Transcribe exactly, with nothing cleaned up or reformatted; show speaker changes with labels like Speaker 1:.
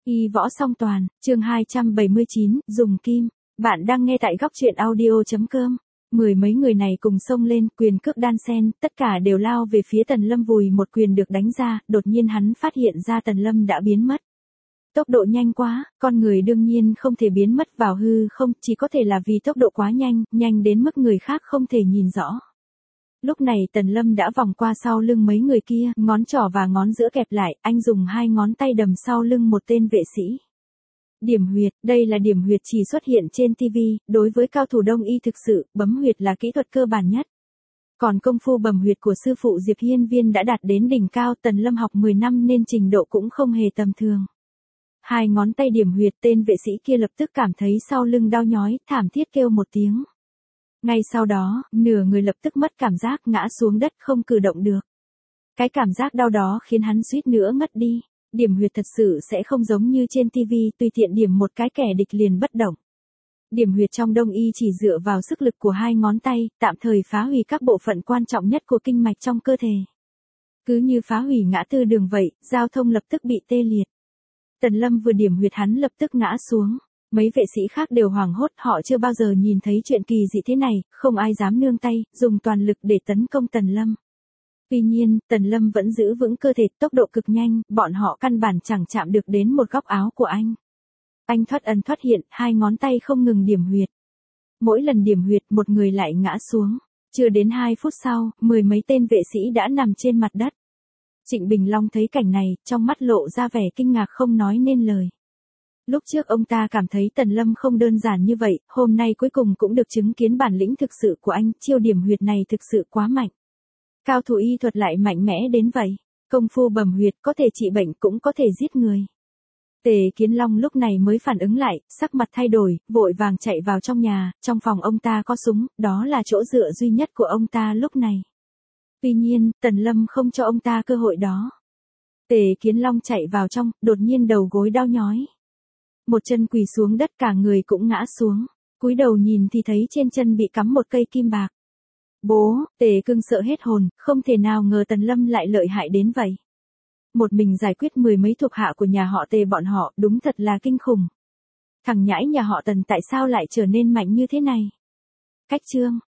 Speaker 1: Y võ song toàn, chương hai trăm bảy mươi chín, dùng kim. Bạn đang nghe tại góc truyện audio.com. Mười mấy người này cùng xông lên, quyền cước đan sen, tất cả đều lao về phía Tần Lâm. Vùi một quyền được đánh ra, đột nhiên hắn phát hiện ra Tần Lâm đã biến mất. Tốc độ nhanh quá, con người đương nhiên không thể biến mất vào hư không, chỉ có thể là vì tốc độ quá nhanh, nhanh đến mức người khác không thể nhìn rõ. Lúc này Tần Lâm đã vòng qua sau lưng mấy người kia, ngón trỏ và ngón giữa kẹp lại, anh dùng hai ngón tay đầm sau lưng một tên vệ sĩ. Điểm huyệt, đây là điểm huyệt chỉ xuất hiện trên ti vi, đối với cao thủ đông y thực sự, bấm huyệt là kỹ thuật cơ bản nhất. Còn công phu bầm huyệt của sư phụ Diệp Hiên Viên đã đạt đến đỉnh cao, Tần Lâm học mười năm nên trình độ cũng không hề tầm thường. Hai ngón tay điểm huyệt, tên vệ sĩ kia lập tức cảm thấy sau lưng đau nhói, thảm thiết kêu một tiếng. Ngay sau đó, nửa người lập tức mất cảm giác, ngã xuống đất không cử động được. Cái cảm giác đau đó khiến hắn suýt nữa ngất đi. Điểm huyệt thật sự sẽ không giống như trên ti vi, tùy tiện điểm một cái kẻ địch liền bất động. Điểm huyệt trong đông y chỉ dựa vào sức lực của hai ngón tay, tạm thời phá hủy các bộ phận quan trọng nhất của kinh mạch trong cơ thể. Cứ như phá hủy ngã tư đường vậy, giao thông lập tức bị tê liệt. Tần Lâm vừa điểm huyệt hắn lập tức ngã xuống. Mấy vệ sĩ khác đều hoảng hốt, họ chưa bao giờ nhìn thấy chuyện kỳ dị thế này, không ai dám nương tay, dùng toàn lực để tấn công Tần Lâm. Tuy nhiên, Tần Lâm vẫn giữ vững cơ thể, tốc độ cực nhanh, bọn họ căn bản chẳng chạm được đến một góc áo của anh. Anh thoát ẩn thoát hiện, hai ngón tay không ngừng điểm huyệt. Mỗi lần điểm huyệt, một người lại ngã xuống. Chưa đến hai phút sau, mười mấy tên vệ sĩ đã nằm trên mặt đất. Trịnh Bình Long thấy cảnh này, trong mắt lộ ra vẻ kinh ngạc không nói nên lời. Lúc trước ông ta cảm thấy Tần Lâm không đơn giản như vậy, hôm nay cuối cùng cũng được chứng kiến bản lĩnh thực sự của anh, chiêu điểm huyệt này thực sự quá mạnh. Cao thủ y thuật lại mạnh mẽ đến vậy, công phu bầm huyệt có thể trị bệnh cũng có thể giết người. Tề Kiến Long lúc này mới phản ứng lại, sắc mặt thay đổi, vội vàng chạy vào trong nhà, trong phòng ông ta có súng, đó là chỗ dựa duy nhất của ông ta lúc này. Tuy nhiên, Tần Lâm không cho ông ta cơ hội đó. Tề Kiến Long chạy vào trong, đột nhiên đầu gối đau nhói. Một chân quỳ xuống đất, cả người cũng ngã xuống, cúi đầu nhìn thì thấy trên chân bị cắm một cây kim bạc. Bố, Tề Cưng sợ hết hồn, không thể nào ngờ Tần Lâm lại lợi hại đến vậy. Một mình giải quyết mười mấy thuộc hạ của nhà họ Tề bọn họ, đúng thật là kinh khủng. Thằng nhãi nhà họ Tần tại sao lại trở nên mạnh như thế này? Cách chương